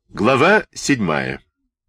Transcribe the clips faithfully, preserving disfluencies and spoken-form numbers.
Глава седьмая.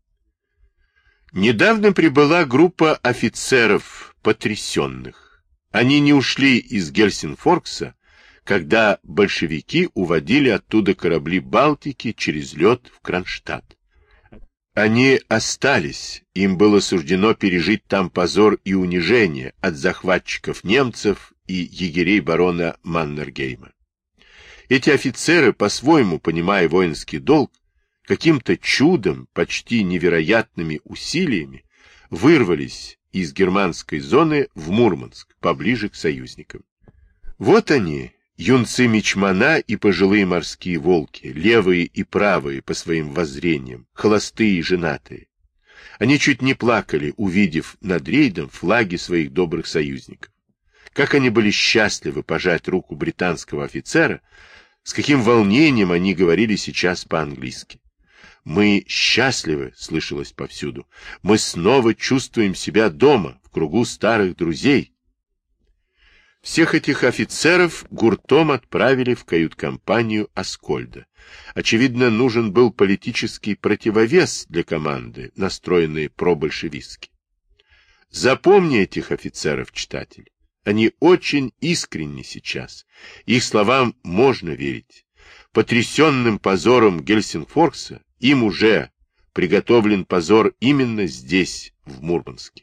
Недавно прибыла группа офицеров потрясенных. Они не ушли из Гельсинфоркса, когда большевики уводили оттуда корабли Балтики через лед в Кронштадт. Они остались, им было суждено пережить там позор и унижение от захватчиков немцев и егерей барона Маннергейма. Эти офицеры, по-своему понимая воинский долг, каким-то чудом, почти невероятными усилиями, вырвались из германской зоны в Мурманск, поближе к союзникам. Вот они, юнцы мичмана и пожилые морские волки, левые и правые по своим воззрениям, холостые и женатые. Они чуть не плакали, увидев над рейдом флаги своих добрых союзников. Как они были счастливы пожать руку британского офицера, с каким волнением они говорили сейчас по-английски. «Мы счастливы», — слышалось повсюду. «Мы снова чувствуем себя дома, в кругу старых друзей». Всех этих офицеров гуртом отправили в кают-компанию Аскольда. Очевидно, нужен был политический противовес для команды, настроенной пробольшевистски. Запомни этих офицеров, читатель. Они очень искренни сейчас. Их словам можно верить. Потрясенным позором Гельсинфоркса им уже приготовлен позор именно здесь, в Мурманске.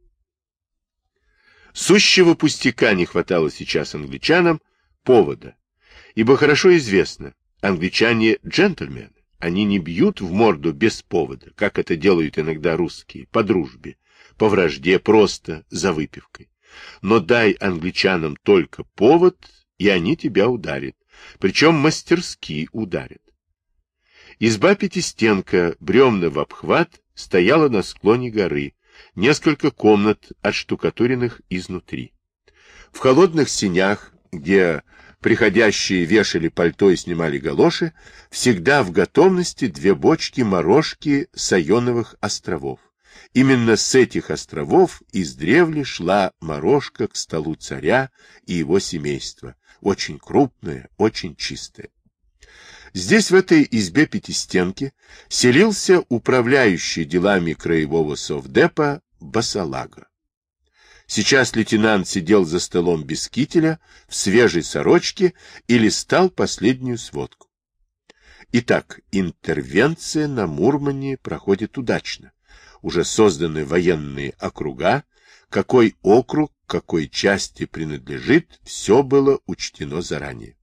Сущего пустяка не хватало сейчас англичанам повода, ибо хорошо известно, англичане джентльмены, они не бьют в морду без повода, как это делают иногда русские, по дружбе, по вражде, просто за выпивкой. Но дай англичанам только повод, и они тебя ударят, причем мастерски ударят. Изба Пятистенка, бревна в обхват, стояла на склоне горы, несколько комнат, отштукатуренных изнутри. В холодных сенях, где приходящие вешали пальто и снимали галоши, всегда в готовности две бочки морожки с Айоновых островов. Именно с этих островов издревле шла морожка к столу царя и его семейства, очень крупная, очень чистая. Здесь, в этой избе Пятистенки, селился управляющий делами краевого совдепа Басалага. Сейчас лейтенант сидел за столом без кителя, в свежей сорочке и листал последнюю сводку. Итак, интервенция на Мурмане проходит удачно. Уже созданы военные округа, какой округ, какой части принадлежит, все было учтено заранее.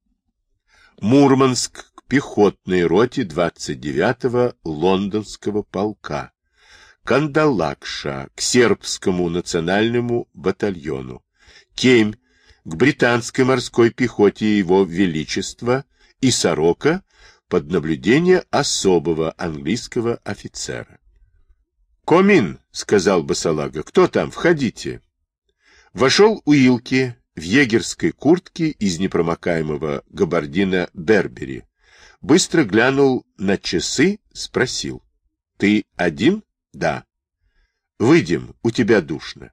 Мурманск к пехотной роте двадцать девятого лондонского полка, Кандалакша к сербскому национальному батальону, Кемь к британской морской пехоте его величества и Сорока под наблюдение особого английского офицера. «Комин», — сказал Басалага, — «кто там? Входите». Вошел Уилки в егерской куртке из непромокаемого габардина Бербери. Быстро глянул на часы, спросил. «Ты один?» «Да». «Выйдем, у тебя душно».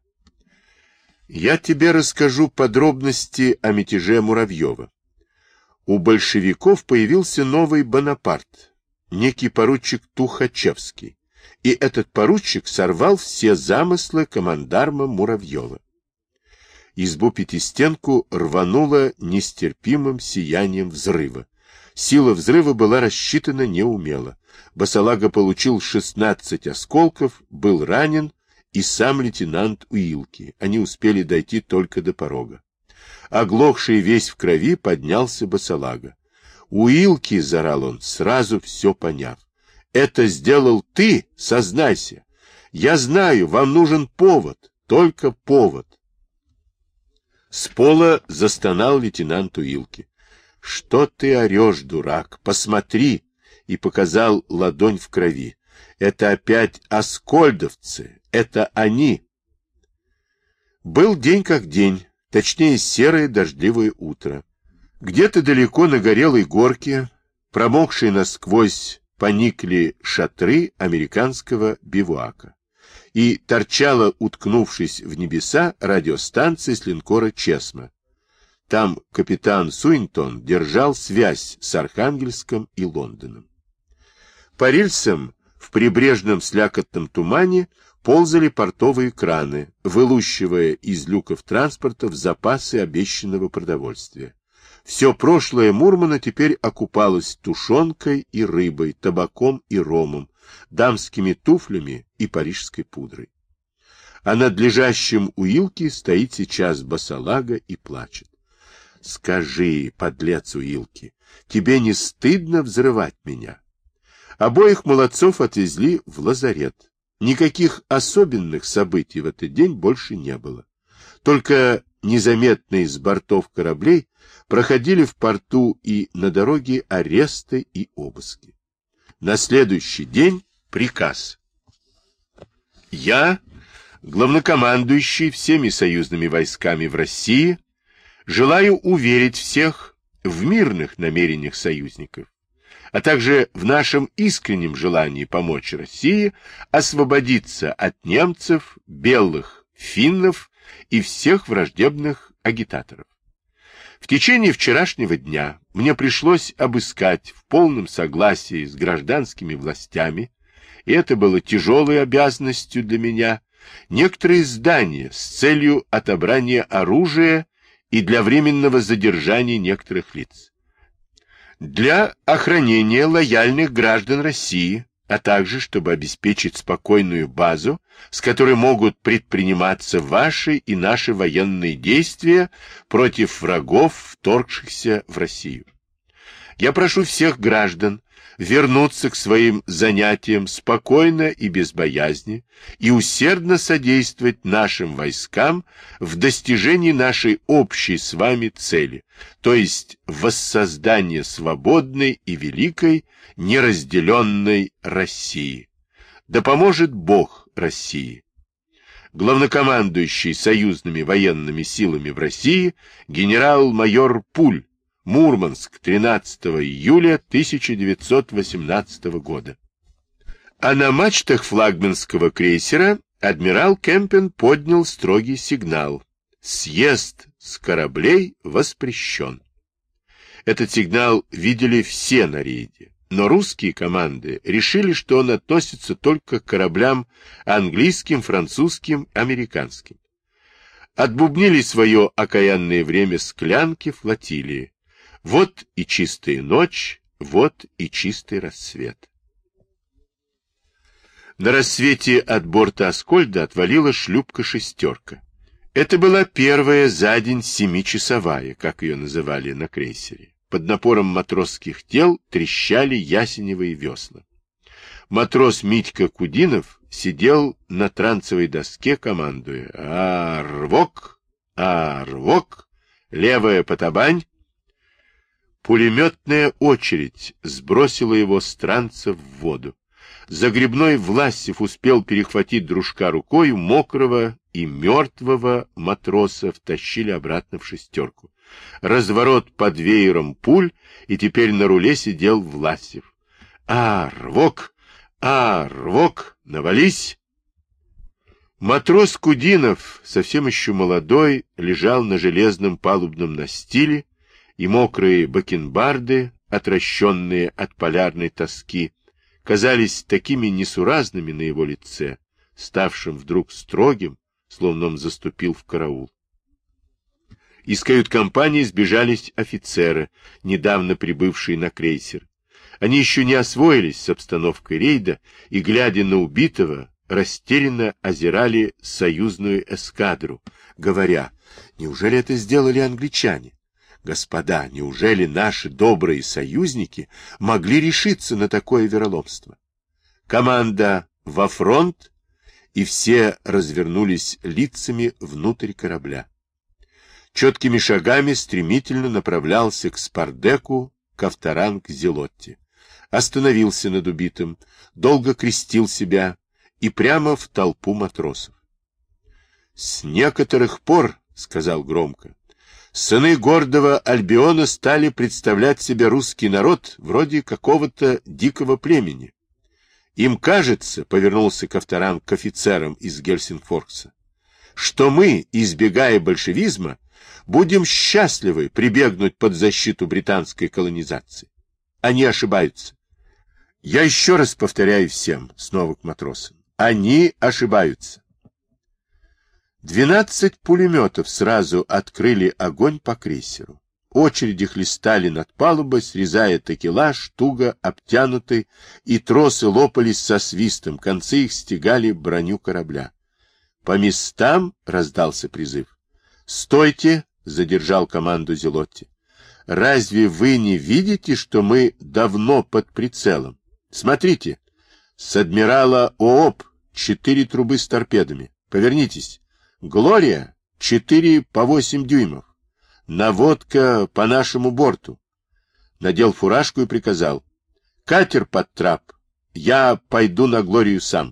«Я тебе расскажу подробности о мятеже Муравьева. У большевиков появился новый Бонапарт, некий поручик Тухачевский, и этот поручик сорвал все замыслы командарма Муравьева». Избу Пятистенку рвануло нестерпимым сиянием взрыва. Сила взрыва была рассчитана неумело. Басалага получил шестнадцать осколков, был ранен и сам лейтенант Уилки. Они успели дойти только до порога. Оглохший весь в крови поднялся Басалага. «Уилки!» — заорал он, сразу все поняв. «Это сделал ты? Сознайся! Я знаю, вам нужен повод, только повод!» С пола застонал лейтенант Уилки. «Что ты орешь, дурак? Посмотри!» И показал ладонь в крови. «Это опять аскольдовцы! Это они!» Был день как день, точнее серое дождливое утро. Где-то далеко на горелой горке, промокшие насквозь, поникли шатры американского бивуака. И торчала, уткнувшись в небеса, радиостанция с линкора «Чесма». Там капитан Суинтон держал связь с Архангельском и Лондоном. По рельсам в прибрежном слякотном тумане ползали портовые краны, вылущивая из люков транспортов запасы обещанного продовольствия. Все прошлое Мурмана теперь окупалось тушенкой и рыбой, табаком и ромом, дамскими туфлями и парижской пудрой. А над лежащим у Илки стоит сейчас босолага и плачет. Скажи, подлец Уилки, тебе не стыдно взрывать меня? Обоих молодцов отвезли в лазарет. Никаких особенных событий в этот день больше не было. Только незаметные с бортов кораблей проходили в порту и на дороге аресты и обыски. На следующий день приказ. Я, главнокомандующий всеми союзными войсками в России, желаю уверить всех в мирных намерениях союзников, а также в нашем искреннем желании помочь России освободиться от немцев, белых, финнов и всех враждебных агитаторов. В течение вчерашнего дня мне пришлось обыскать в полном согласии с гражданскими властями, и это было тяжелой обязанностью для меня, некоторые здания с целью отобрания оружия и для временного задержания некоторых лиц. Для охранения лояльных граждан России, а также чтобы обеспечить спокойную базу, с которой могут предприниматься ваши и наши военные действия против врагов, вторгшихся в Россию. Я прошу всех граждан вернуться к своим занятиям спокойно и без боязни и усердно содействовать нашим войскам в достижении нашей общей с вами цели, то есть воссоздание свободной и великой, неразделенной России. Да поможет Бог России. Главнокомандующий союзными военными силами в России генерал-майор Пуль, Мурманск, тринадцатого июля тысяча девятьсот восемнадцатого года. А на мачтах флагманского крейсера адмирал Кемпен поднял строгий сигнал: «Съезд с кораблей воспрещен». Этот сигнал видели все на рейде, но русские команды решили, что он относится только к кораблям английским, французским, американским. Отбубнили свое окаянное время склянки флотилии. Вот и чистая ночь, вот и чистый рассвет. На рассвете от борта Аскольда отвалила шлюпка «шестерка». Это была первая за день семичасовая, как ее называли на крейсере. Под напором матросских тел трещали ясеневые весла. Матрос Митька Кудинов сидел на трансовой доске, командуя: «А, рвок! А, рвок! Левая потабань!» Пулеметная очередь сбросила его с транса в воду. Загребной Власев успел перехватить дружка рукою, мокрого и мертвого матроса втащили обратно в шестерку. Разворот под веером пуль, и теперь на руле сидел Власев. «А, рвок! А, рвок! Навались!» Матрос Кудинов, совсем еще молодой, лежал на железном палубном настиле, и мокрые бакенбарды, отращенные от полярной тоски, казались такими несуразными на его лице, ставшим вдруг строгим, словно он заступил в караул. Из кают-компании сбежались офицеры, недавно прибывшие на крейсер. Они еще не освоились с обстановкой рейда и, глядя на убитого, растерянно озирали союзную эскадру, говоря: «Неужели это сделали англичане? Господа, неужели наши добрые союзники могли решиться на такое вероломство?» Команда во фронт, и все развернулись лицами внутрь корабля. Четкими шагами стремительно направлялся к спардеку Ковторанг Зелотти. Остановился над убитым, долго крестил себя и прямо в толпу матросов. «С некоторых пор, — сказал громко, — сыны гордого Альбиона стали представлять себе русский народ вроде какого-то дикого племени. Им кажется, — повернулся Ковторанг к офицерам из Гельсингфорса, — что мы, избегая большевизма, будем счастливы прибегнуть под защиту британской колонизации. Они ошибаются. Я еще раз повторяю всем, снова к матросам, они ошибаются. Двенадцать пулеметов сразу открыли огонь по крейсеру. Очереди хлестали над палубой, срезая такелаж, туго обтянутый, и тросы лопались со свистом, концы их стегали броню корабля. По местам раздался призыв. «Стойте!» — задержал команду Зелотти. «Разве вы не видите, что мы давно под прицелом? Смотрите, с адмирала ООП четыре трубы с торпедами. Повернитесь. Глория — четыре по восемь дюймов. Наводка по нашему борту». Надел фуражку и приказал: «Катер под трап. Я пойду на Глорию сам».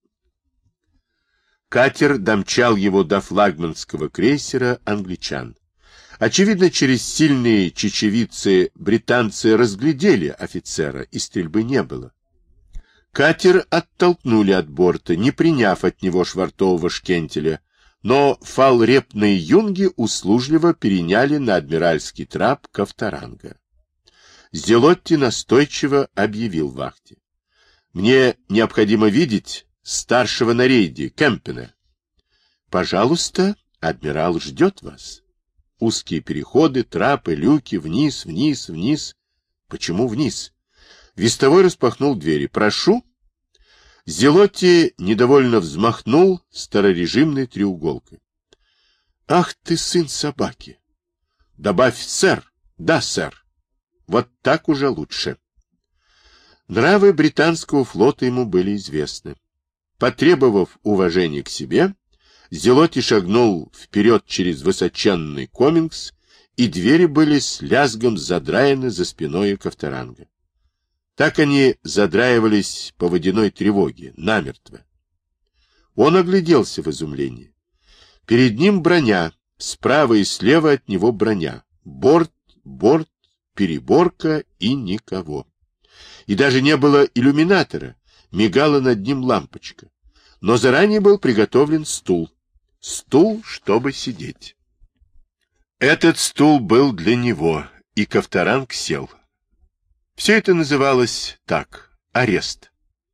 Катер домчал его до флагманского крейсера англичан. Очевидно, через сильные чечевицы британцы разглядели офицера, и стрельбы не было. Катер оттолкнули от борта, не приняв от него швартового шкентеля, но фалрепные юнги услужливо переняли на адмиральский трап Ковторанга. Зелотти настойчиво объявил вахте: «Мне необходимо видеть старшего на рейде, Кемпена». «Пожалуйста, адмирал ждет вас». Узкие переходы, трапы, люки, вниз, вниз, вниз. Почему вниз? Вестовой распахнул двери. «Прошу». Зелотти недовольно взмахнул старорежимной треуголкой. «Ах ты, сын собаки!» «Добавь, сэр». «Да, сэр». «Вот так уже лучше». Нравы британского флота ему были известны. Потребовав уважения к себе, Зелотти шагнул вперед через высоченный комингс, и двери были с лязгом задраены за спиной Ковторанга. Так они задраивались по водяной тревоге, намертво. Он огляделся в изумлении. Перед ним броня, справа и слева от него броня, борт, борт, переборка и никого. И даже не было иллюминатора, мигала над ним лампочка. Но заранее был приготовлен стул. Стул, чтобы сидеть. Этот стул был для него, и Ковторанг сел. Все это называлось так — арест.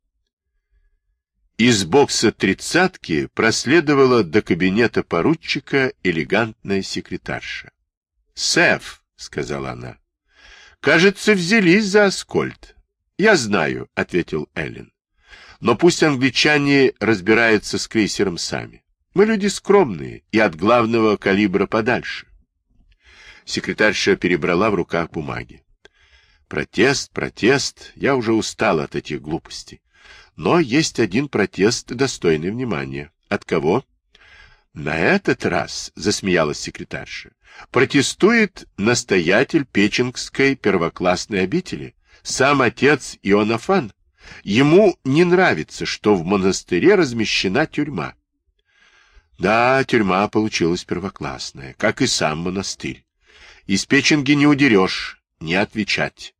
Из бокса тридцатки проследовала до кабинета поручика элегантная секретарша. — Сэф, — сказала она, — кажется, взялись за Аскольд. — Я знаю, — ответил Эллен. — Но пусть англичане разбираются с крейсером сами. Мы люди скромные и от главного калибра подальше. Секретарша перебрала в руках бумаги. Протест, протест, я уже устал от этих глупостей. Но есть один протест, достойный внимания. От кого? На этот раз, засмеялась секретарша, протестует настоятель Печенгской первоклассной обители, сам отец Иоаннафан. Ему не нравится, что в монастыре размещена тюрьма. Да, тюрьма получилась первоклассная, как и сам монастырь. Из Печенги не удерешь, не отвечать.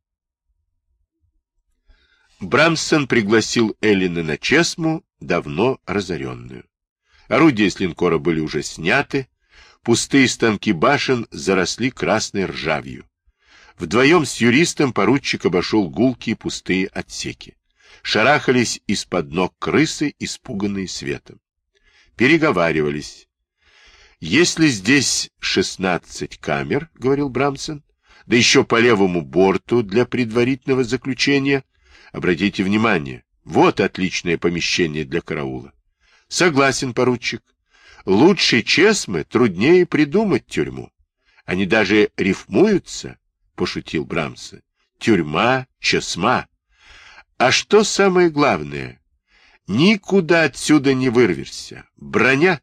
Брамсон пригласил Эллина на Чесму, давно разоренную. Орудия с линкора были уже сняты, пустые станки башен заросли красной ржавью. Вдвоем с юристом поручик обошел гулкие пустые отсеки. Шарахались из-под ног крысы, испуганные светом. Переговаривались. «Если здесь шестнадцать камер, — говорил Брамсон, — да еще по левому борту для предварительного заключения, обратите внимание, вот отличное помещение для караула». «Согласен, поручик. Лучше Чесмы труднее придумать тюрьму. Они даже рифмуются, — пошутил Брамсон. Тюрьма, Чесма. А что самое главное? Никуда отсюда не вырвешься. Броня».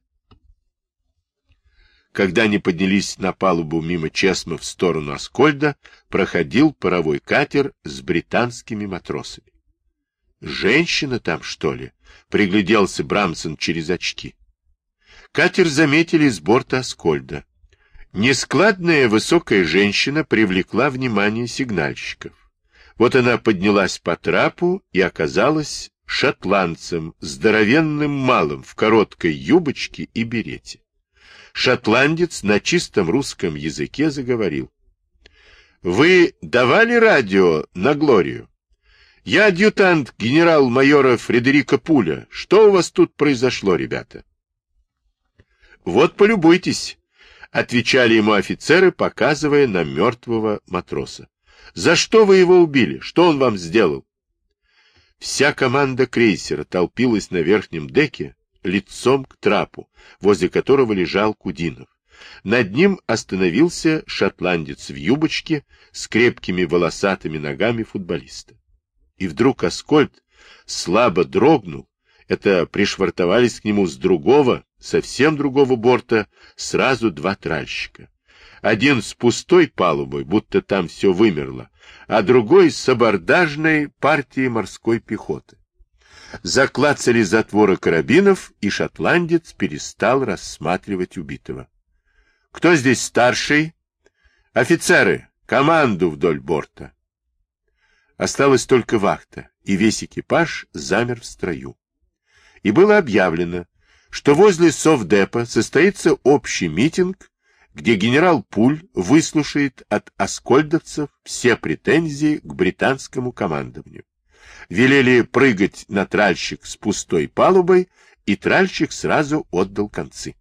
Когда они поднялись на палубу мимо Чесмы в сторону Аскольда, проходил паровой катер с британскими матросами. «Женщина там, что ли?» — пригляделся Брамсон через очки. Катер заметили с борта Аскольда. Нескладная высокая женщина привлекла внимание сигнальщиков. Вот она поднялась по трапу и оказалась шотландцем, здоровенным малым в короткой юбочке и берете. Шотландец на чистом русском языке заговорил. «Вы давали радио на Глорию? Я адъютант генерал-майора Фредерика Пуля. Что у вас тут произошло, ребята? Вот полюбуйтесь, отвечали ему офицеры, показывая на мертвого матроса. За что вы его убили? Что он вам сделал? Вся команда крейсера толпилась на верхнем деке, лицом к трапу, возле которого лежал Кудинов. Над ним остановился шотландец в юбочке с крепкими волосатыми ногами футболиста. И вдруг Аскольд слабо дрогнул, это пришвартовались к нему с другого, совсем другого борта, сразу два тральщика. Один с пустой палубой, будто там все вымерло, а другой с абордажной партией морской пехоты. Заклацали затворы карабинов, и шотландец перестал рассматривать убитого. — Кто здесь старший? — Офицеры, команду вдоль борта. Осталась только вахта, и весь экипаж замер в строю. И было объявлено, что возле совдепа состоится общий митинг, где генерал Пуль выслушает от аскольдовцев все претензии к британскому командованию. Велели прыгать на тральщик с пустой палубой, и тральщик сразу отдал концы.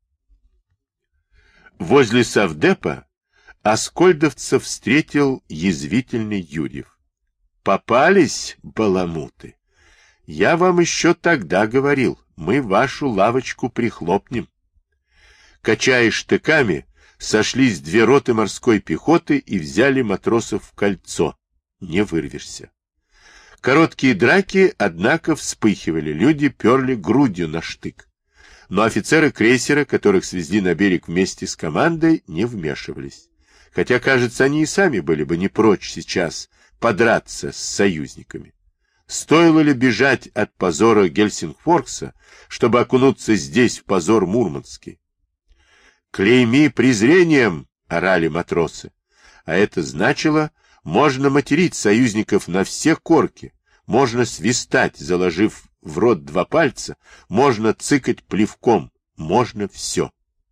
Возле совдепа аскольдовцев встретил язвительный Юрьев. Попались, баламуты! Я вам еще тогда говорил, мы вашу лавочку прихлопнем. Качая штыками, сошлись две роты морской пехоты и взяли матросов в кольцо. Не вырвешься. Короткие драки, однако, вспыхивали, люди перли грудью на штык. Но офицеры крейсера, которых свезли на берег вместе с командой, не вмешивались. Хотя, кажется, они и сами были бы не прочь сейчас подраться с союзниками. Стоило ли бежать от позора Гельсингфоркса, чтобы окунуться здесь в позор Мурманский? «Клейми презрением!» — орали матросы. А это значило, можно материть союзников на все корки, можно свистать, заложив в рот два пальца, можно цыкать плевком, можно все.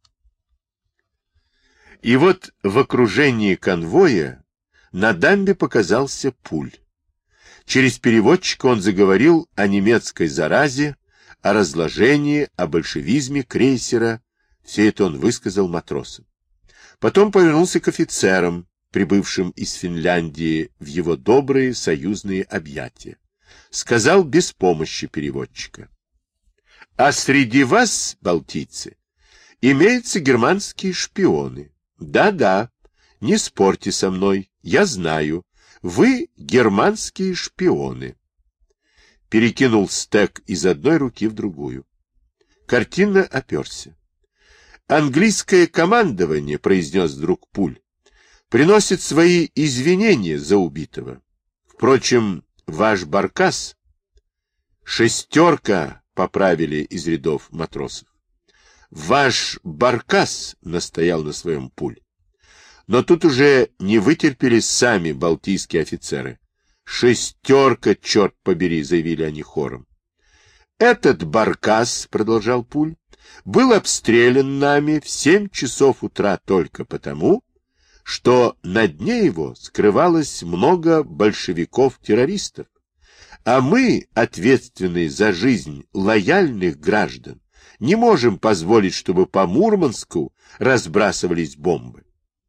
И вот в окружении конвоя на дамбе показался Пуль. Через переводчика он заговорил о немецкой заразе, о разложении, о большевизме крейсера. Все это он высказал матросам. Потом повернулся к офицерам, прибывшим из Финляндии в его добрые союзные объятия. Сказал без помощи переводчика. А среди вас, балтийцы, имеются германские шпионы. Да-да, не спорьте со мной, я знаю, вы германские шпионы. Перекинул стек из одной руки в другую. Картинно оперся. Английское командование, произнес вдруг Пуль, приносит свои извинения за убитого. Впрочем, ваш баркас... Шестерка, поправили из рядов матросов. Ваш баркас, настоял на своем Пуль. Но тут уже не вытерпели сами балтийские офицеры. Шестерка, черт побери, заявили они хором. Этот баркас, продолжал Пуль, был обстрелян нами в семь часов утра только потому, что на дне его скрывалось много большевиков-террористов, а мы, ответственные за жизнь лояльных граждан, не можем позволить, чтобы по Мурманску разбрасывались бомбы.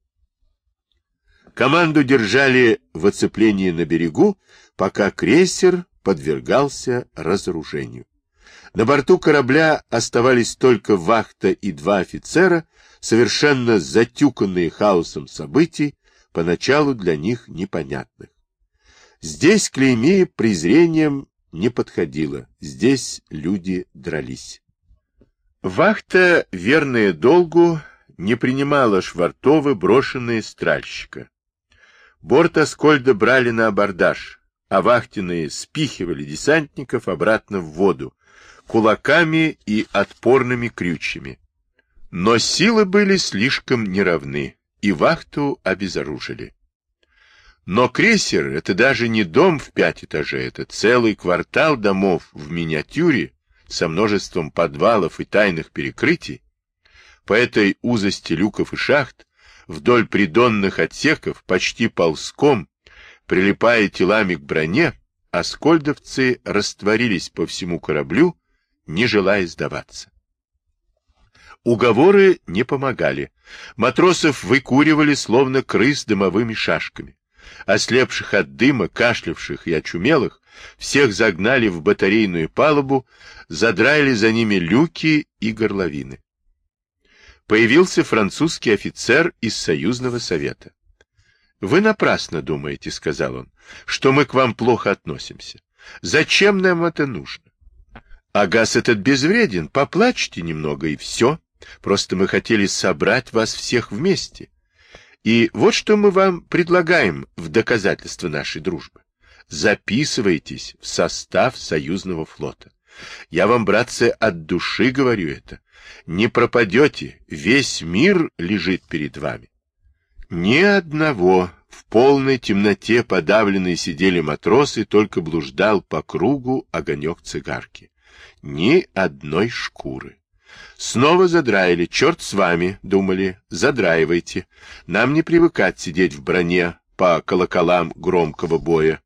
Команду держали в оцеплении на берегу, пока крейсер подвергался разоружению. На борту корабля оставались только вахта и два офицера, совершенно затюканные хаосом событий, поначалу для них непонятных. Здесь клейми презрением не подходило, здесь люди дрались. Вахта, верная долгу, не принимала швартовы, брошенные с тральщика. Борт Аскольда брали на абордаж, а вахтенные спихивали десантников обратно в воду, кулаками и отпорными крючьями. Но силы были слишком неравны, и вахту обезоружили. Но крейсер — это даже не дом в пять этажей, это целый квартал домов в миниатюре со множеством подвалов и тайных перекрытий. По этой узости люков и шахт, вдоль придонных отсеков, почти ползком, прилипая телами к броне, аскольдовцы растворились по всему кораблю, не желая сдаваться. Уговоры не помогали. Матросов выкуривали, словно крыс, дымовыми шашками. Ослепших от дыма, кашлявших и очумелых, всех загнали в батарейную палубу, задраили за ними люки и горловины. Появился французский офицер из Союзного совета. «Вы напрасно думаете, — сказал он, — что мы к вам плохо относимся. Зачем нам это нужно? А газ этот безвреден, поплачьте немного и все. Просто мы хотели собрать вас всех вместе. И вот что мы вам предлагаем в доказательство нашей дружбы. Записывайтесь в состав Союзного флота. Я вам, братцы, от души говорю это. Не пропадете, весь мир лежит перед вами». Ни одного. В полной темноте подавленные сидели матросы, только блуждал по кругу огонек цигарки. Ни одной шкуры. Снова задраили. Черт с вами, думали, задраивайте. Нам не привыкать сидеть в броне по колоколам громкого боя.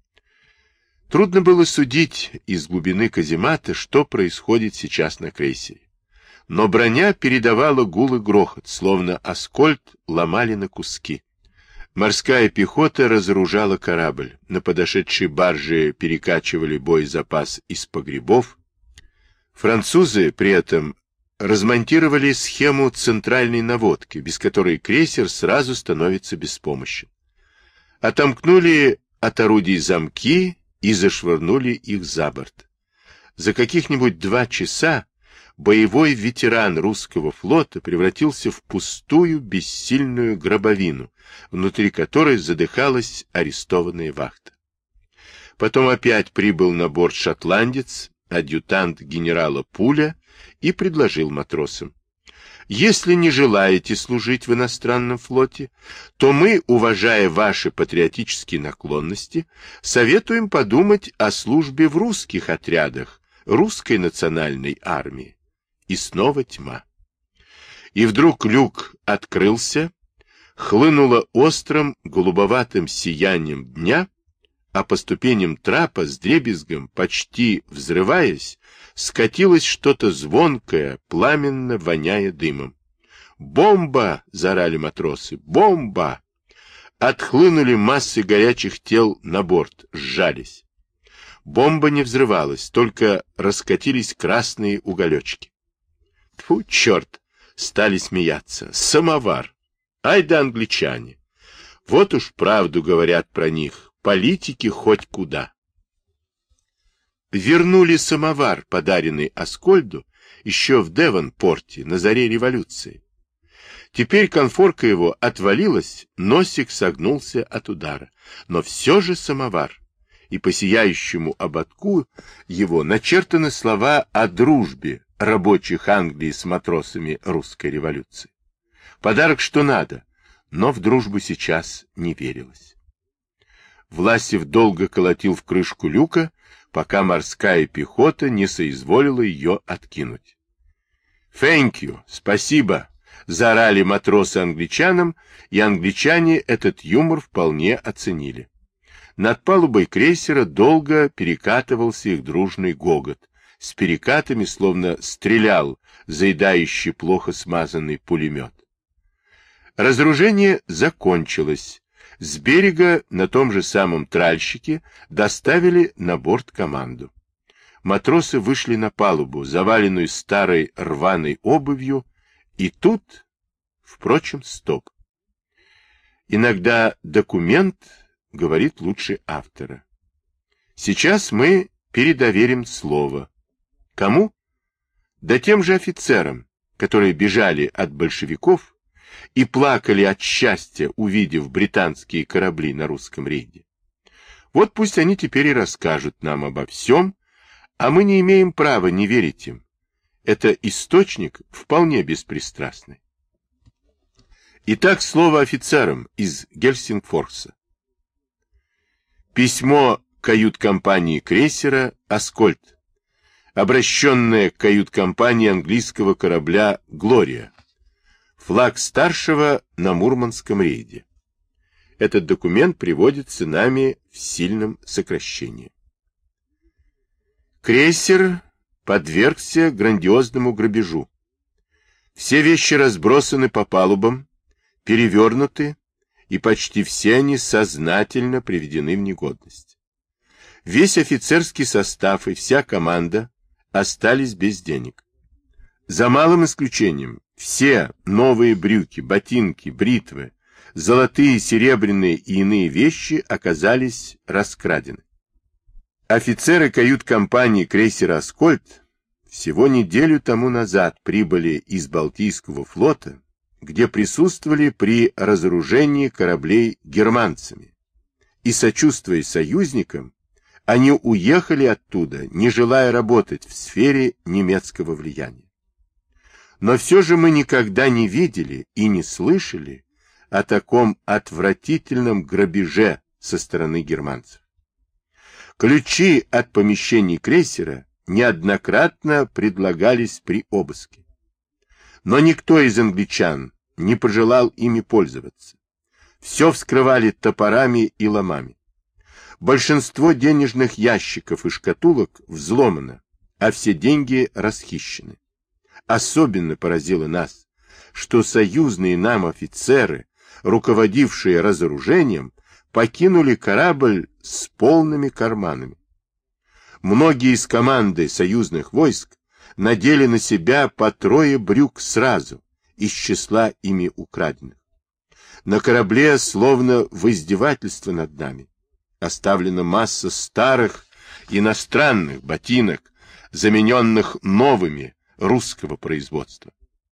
Трудно было судить из глубины каземата, что происходит сейчас на крейсере. Но броня передавала гул и грохот, словно аскольд ломали на куски. Морская пехота разоружала корабль. На подошедшей барже перекачивали боезапас из погребов. Французы при этом размонтировали схему центральной наводки, без которой крейсер сразу становится беспомощен. Отомкнули от орудий замки и зашвырнули их за борт. За каких-нибудь два часа боевой ветеран русского флота превратился в пустую, бессильную гробовину, внутри которой задыхалась арестованная вахта. Потом опять прибыл на борт шотландец, адъютант генерала Пуля, и предложил матросам: «Если не желаете служить в иностранном флоте, то мы, уважая ваши патриотические наклонности, советуем подумать о службе в русских отрядах русской национальной армии». И снова тьма. И вдруг люк открылся, хлынуло острым голубоватым сиянием дня, а по ступеням трапа с дребезгом, почти взрываясь, скатилось что-то звонкое, пламенно воняя дымом. «Бомба!» — заорали матросы. «Бомба!» Отхлынули массы горячих тел на борт, сжались. Бомба не взрывалась, только раскатились красные уголечки. Тьфу, черт! Стали смеяться. Самовар! Ай да англичане! Вот уж правду говорят про них. Политики хоть куда. Вернули самовар, подаренный Аскольду, еще в Девонпорте, на заре революции. Теперь конфорка его отвалилась, носик согнулся от удара. Но все же самовар. И по сияющему ободку его начертаны слова о дружбе рабочих Англии с матросами русской революции. Подарок что надо, но в дружбу сейчас не верилось. Власев долго колотил в крышку люка, пока морская пехота не соизволила ее откинуть. «Thank you, спасибо!» — заорали матросы англичанам, и англичане этот юмор вполне оценили. Над палубой крейсера долго перекатывался их дружный гогот, с перекатами словно стрелял заедающий плохо смазанный пулемет. Разоружение закончилось. С берега на том же самом тральщике доставили на борт команду. Матросы вышли на палубу, заваленную старой рваной обувью, и тут, впрочем, стоп. Иногда документ говорит лучше автора. Сейчас мы передоверим слово. Кому? Да тем же офицерам, которые бежали от большевиков и плакали от счастья, увидев британские корабли на русском рейде. Вот пусть они теперь и расскажут нам обо всем, а мы не имеем права не верить им. Это источник вполне беспристрастный. Итак, слово офицерам из Гельсингфорса. Письмо кают-компании крейсера «Аскольд», обращенное к кают-компании английского корабля «Глория», флаг старшего на Мурманском рейде. Этот документ приводится нами в сильном сокращении. Крейсер подвергся грандиозному грабежу. Все вещи разбросаны по палубам, перевернуты, и почти все они сознательно приведены в негодность. Весь офицерский состав и вся команда остались без денег. За малым исключением, все новые брюки, ботинки, бритвы, золотые, серебряные и иные вещи оказались раскрадены. Офицеры кают-компании крейсера «Аскольд» всего неделю тому назад прибыли из Балтийского флота, где присутствовали при разоружении кораблей германцами, и, сочувствуя союзникам, они уехали оттуда, не желая работать в сфере немецкого влияния. Но все же мы никогда не видели и не слышали о таком отвратительном грабеже со стороны германцев. Ключи от помещений крейсера неоднократно предлагались при обыске. Но никто из англичан не пожелал ими пользоваться. Все вскрывали топорами и ломами. Большинство денежных ящиков и шкатулок взломано, а все деньги расхищены. Особенно поразило нас, что союзные нам офицеры, руководившие разоружением, покинули корабль с полными карманами. Многие из команды союзных войск надели на себя по трое брюк сразу из числа ими украденных. На корабле, словно в издевательство над нами, оставлена масса старых иностранных ботинок, замененных новыми русского производства.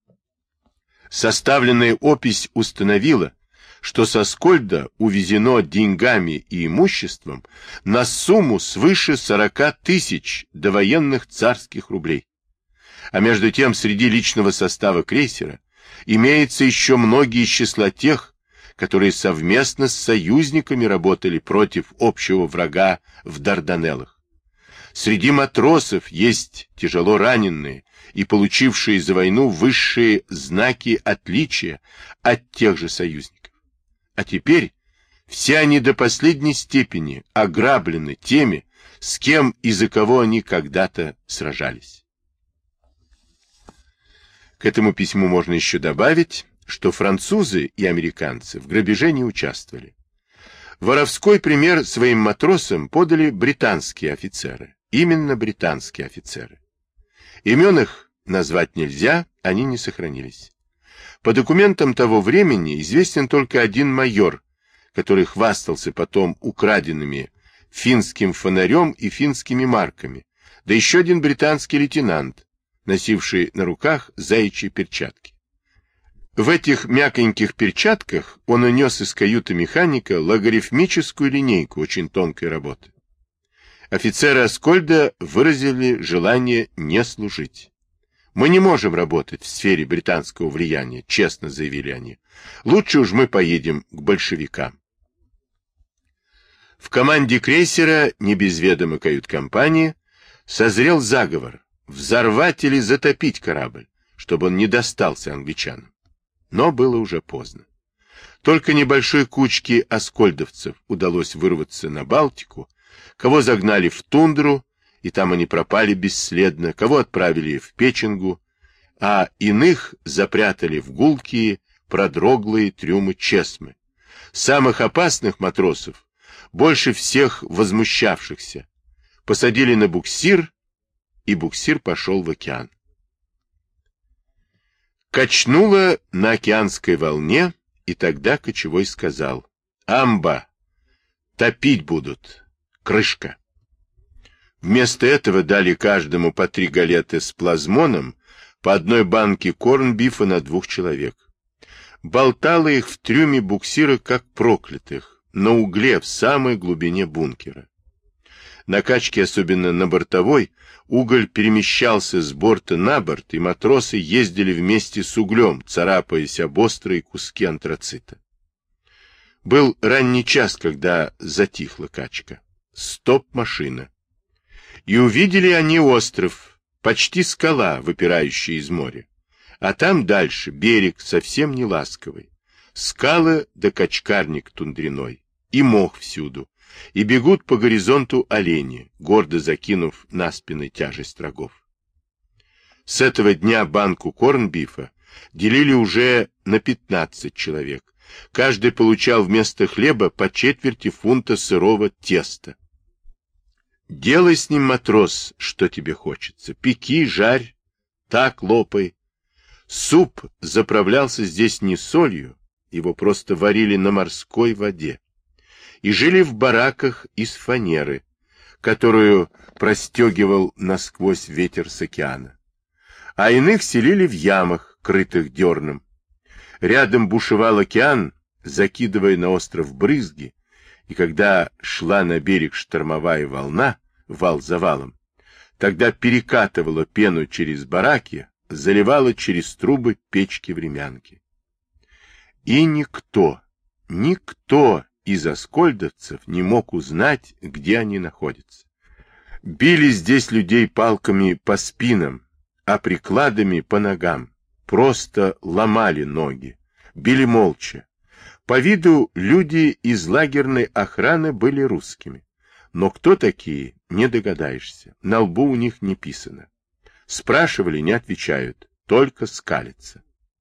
Составленная опись установила, что с Аскольда увезено деньгами и имуществом на сумму свыше сорока тысяч довоенных царских рублей. А между тем среди личного состава крейсера имеется еще многие из числа тех, которые совместно с союзниками работали против общего врага в Дарданеллах. Среди матросов есть тяжело раненые и получившие за войну высшие знаки отличия от тех же союзников. А теперь все они до последней степени ограблены теми, с кем и за кого они когда-то сражались. К этому письму можно еще добавить, что французы и американцы в грабеже не участвовали. Воровской пример своим матросам подали британские офицеры, именно британские офицеры. Имен их назвать нельзя, они не сохранились. По документам того времени известен только один майор, который хвастался потом украденными финским фонарем и финскими марками, да еще один британский лейтенант, носивший на руках заячьи перчатки. В этих мягоньких перчатках он унес из каюты механика логарифмическую линейку очень тонкой работы. Офицеры Аскольда выразили желание не служить. «Мы не можем работать в сфере британского влияния», — честно заявили они. «Лучше уж мы поедем к большевикам». В команде крейсера, не без ведома кают-компании, созрел заговор взорвать или затопить корабль, чтобы он не достался англичанам. Но было уже поздно. Только небольшой кучке аскольдовцев удалось вырваться на Балтику, кого загнали в тундру, и там они пропали бесследно, кого отправили в Печенгу, а иных запрятали в гулкие, продроглые трюмы Чесмы. Самых опасных матросов, больше всех возмущавшихся, посадили на буксир, и буксир пошел в океан. Качнуло на океанской волне, и тогда кочевой сказал: «Амба! Топить будут! Крышка!» Вместо этого дали каждому по три галеты с плазмоном, по одной банке корнбифа на двух человек. Болтало их в трюме буксира как проклятых, на угле в самой глубине бункера. На качке, особенно на бортовой, уголь перемещался с борта на борт, и матросы ездили вместе с углем, царапаясь об острые куски антрацита. Был ранний час, когда затихла качка. Стоп-машина. И увидели они остров, почти скала, выпирающая из моря. А там дальше берег совсем не ласковый. Скалы да качкарник тундриной. И мох всюду, и бегут по горизонту олени, гордо закинув на спины тяжесть рогов. С этого дня банку корнбифа делили уже на пятнадцать человек. Каждый получал вместо хлеба по четверти фунта сырого теста. Делай с ним, матрос, что тебе хочется. Пеки, жарь, так лопай. Суп заправлялся здесь не солью, его просто варили на морской воде. И жили в бараках из фанеры, которую простегивал насквозь ветер с океана. А иных селили в ямах, крытых дерном. Рядом бушевал океан, закидывая на остров брызги, и когда шла на берег штормовая волна, вал за валом, тогда перекатывала пену через бараки, заливала через трубы печки-времянки. И никто, никто из аскольдовцев не мог узнать, где они находятся. Били здесь людей палками по спинам, а прикладами по ногам, просто ломали ноги, били молча. По виду люди из лагерной охраны были русскими, но кто такие, не догадаешься, на лбу у них не писано. Спрашивали, не отвечают, только скалятся.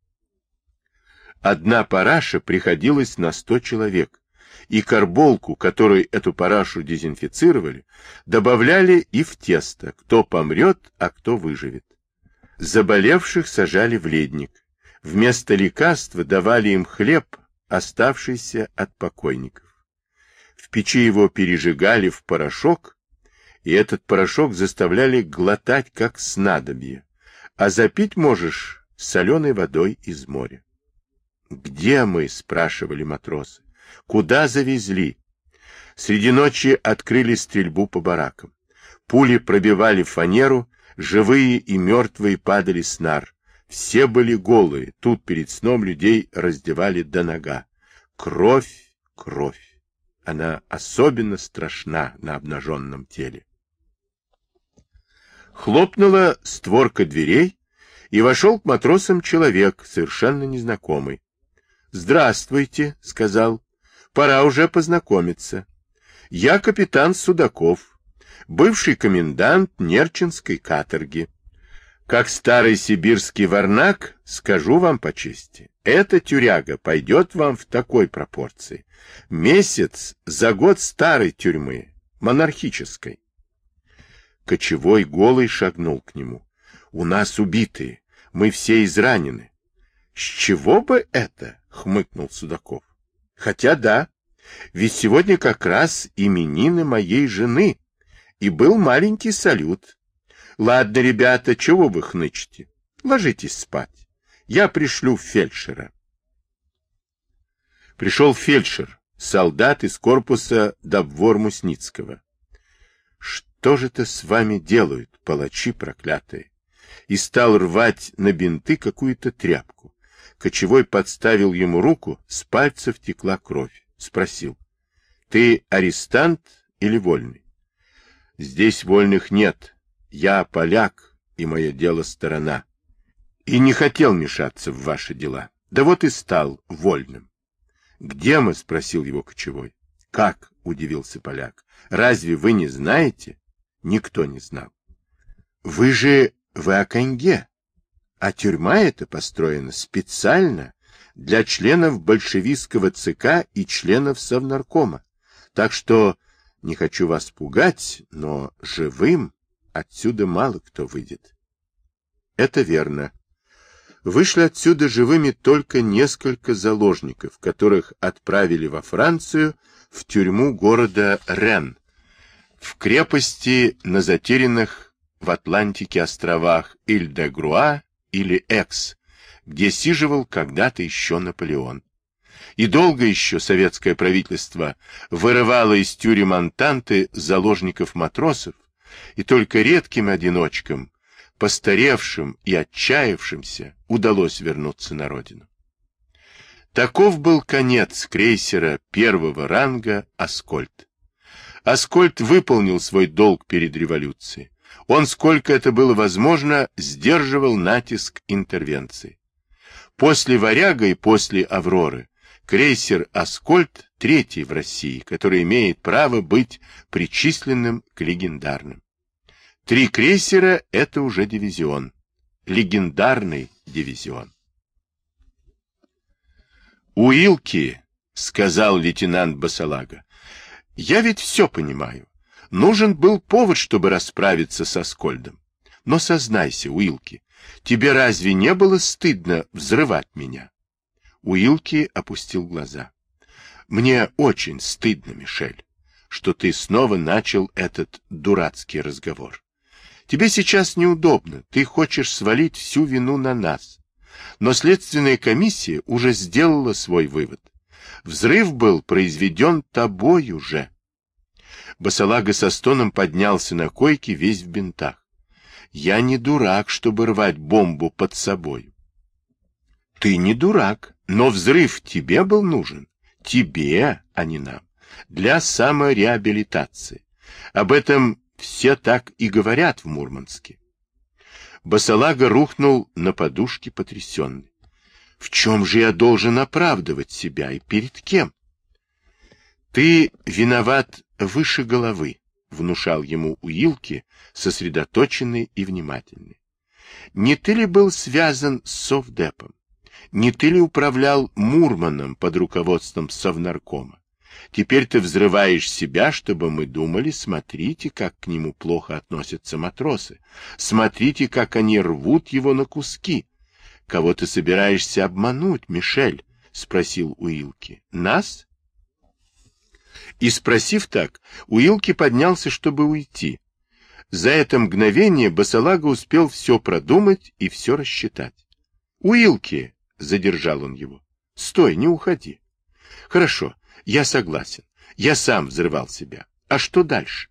Одна параша приходилась на сто человек, и карболку, которой эту парашу дезинфицировали, добавляли и в тесто, кто помрет, а кто выживет. Заболевших сажали в ледник. Вместо лекарства давали им хлеб, оставшийся от покойников. В печи его пережигали в порошок, и этот порошок заставляли глотать как снадобье, а запить можешь соленой водой из моря. «Где мы?» — спрашивали матросы. «Куда завезли?» Среди ночи открыли стрельбу по баракам. Пули пробивали фанеру, живые и мертвые падали с нар. Все были голые, тут перед сном людей раздевали до нога. Кровь, кровь. Она особенно страшна на обнаженном теле. Хлопнула створка дверей, и вошел к матросам человек, совершенно незнакомый. «Здравствуйте», — сказал, — «пора уже познакомиться. Я капитан Судаков, бывший комендант Нерчинской каторги. Как старый сибирский варнак, скажу вам по чести, эта тюряга пойдет вам в такой пропорции. Месяц за год старой тюрьмы, монархической». Кочевой голый шагнул к нему. «У нас убитые, мы все изранены». «С чего бы это?» — хмыкнул Судаков. «Хотя да, ведь сегодня как раз именины моей жены, и был маленький салют. Ладно, ребята, чего вы хнычете? Ложитесь спать. Я пришлю фельдшера». Пришел фельдшер, солдат из корпуса Добвор Мусницкого. «Что же это с вами делают, палачи проклятые?» И стал рвать на бинты какую-то тряпку. Кочевой подставил ему руку, с пальцев текла кровь. Спросил: «Ты арестант или вольный?» «Здесь вольных нет. Я поляк, и мое дело сторона. И не хотел мешаться в ваши дела. Да вот и стал вольным». «Где мы?» — спросил его Кочевой. «Как?» — удивился поляк. «Разве вы не знаете?» Никто не знал. «Вы же в Аканьге, а тюрьма эта построена специально для членов большевистского ЦК и членов Совнаркома. Так что не хочу вас пугать, но живым отсюда мало кто выйдет». Это верно. Вышли отсюда живыми только несколько заложников, которых отправили во Францию в тюрьму города Рен, в крепости на затерянных в Атлантике островах Иль-де-Груа или Экс, где сиживал когда-то еще Наполеон. И долго еще советское правительство вырывало из тюрем Антанты заложников-матросов, и только редким одиночкам, постаревшим и отчаявшимся, удалось вернуться на родину. Таков был конец крейсера первого ранга «Аскольд». Аскольд выполнил свой долг перед революцией. Он, сколько это было возможно, сдерживал натиск интервенции. После «Варяга» и после «Авроры» крейсер «Аскольд» третий в России, который имеет право быть причисленным к легендарным. Три крейсера — это уже дивизион. Легендарный дивизион. «Уилки», — сказал лейтенант Басалага, — «я ведь все понимаю. Нужен был повод, чтобы расправиться со Аскольдом. Но сознайся, Уилки, тебе разве не было стыдно взрывать меня?» Уилки опустил глаза. «Мне очень стыдно, Мишель, что ты снова начал этот дурацкий разговор. Тебе сейчас неудобно, ты хочешь свалить всю вину на нас. Но следственная комиссия уже сделала свой вывод. Взрыв был произведен тобою же». Басалага со стоном поднялся на койке, весь в бинтах. «Я не дурак, чтобы рвать бомбу под собой». «Ты не дурак, но взрыв тебе был нужен. Тебе, а не нам. Для самореабилитации. Об этом все так и говорят в Мурманске». Басалага рухнул на подушке потрясенный. «В чем же я должен оправдывать себя и перед кем?» «Ты виноват выше головы», — внушал ему Уилки, сосредоточенный и внимательный. «Не ты ли был связан с Совдепом? Не ты ли управлял Мурманом под руководством Совнаркома? Теперь ты взрываешь себя, чтобы мы думали, смотрите, как к нему плохо относятся матросы. Смотрите, как они рвут его на куски. Кого ты собираешься обмануть, Мишель?» — спросил Уилки. «Нас?» И спросив так, Уилки поднялся, чтобы уйти. За это мгновение Басалага успел все продумать и все рассчитать. «Уилки!» — задержал он его. «Стой, не уходи». «Хорошо, я согласен. Я сам взрывал себя. А что дальше?»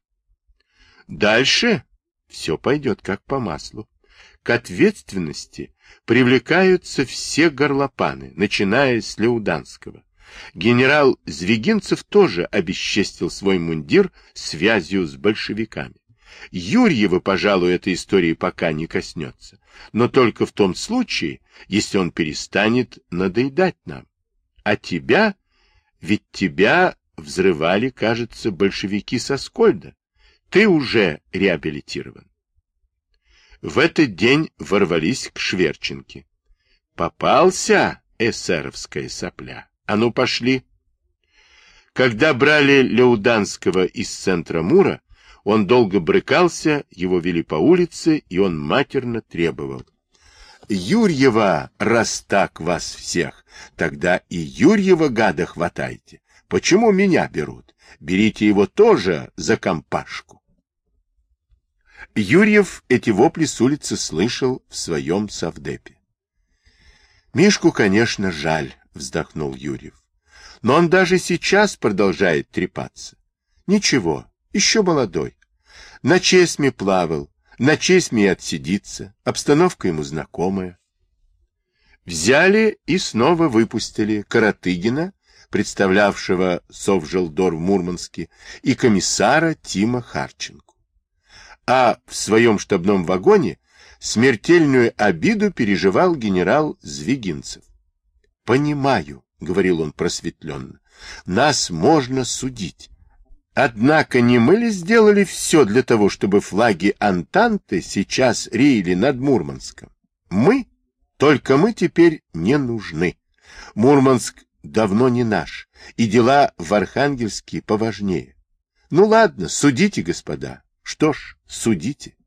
«Дальше все пойдет как по маслу. К ответственности привлекаются все горлопаны, начиная с Леуданского. Генерал Звягинцев тоже обесчестил свой мундир связью с большевиками. Юрьева, пожалуй, этой истории пока не коснется, но только в том случае, если он перестанет надоедать нам. А тебя, ведь тебя взрывали, кажется, большевики с Аскольда. Ты уже реабилитирован». В этот день ворвались к Шверченке. «Попался, эсеровская сопля. А ну, пошли». Когда брали Леуданского из центра Мура, он долго брыкался, его вели по улице, и он матерно требовал: «Юрьева, раз так вас всех, тогда и Юрьева, гада, хватайте. Почему меня берут? Берите его тоже за компашку». Юрьев эти вопли с улицы слышал в своем совдепе. «Мишку, конечно, жаль», — вздохнул Юрьев. «Но он даже сейчас продолжает трепаться. Ничего, еще молодой. На Чесме плавал, на Чесме и отсидится, обстановка ему знакомая». Взяли и снова выпустили Каратыгина, представлявшего Совжелдор в Мурманске, и комиссара Тима Харченко. А в своем штабном вагоне смертельную обиду переживал генерал Звягинцев. «Понимаю», — говорил он просветленно, — «нас можно судить. Однако не мы ли сделали все для того, чтобы флаги Антанты сейчас реяли над Мурманском? Мы? Только мы теперь не нужны. Мурманск давно не наш, и дела в Архангельске поважнее. Ну ладно, судите, господа. Что ж, судите».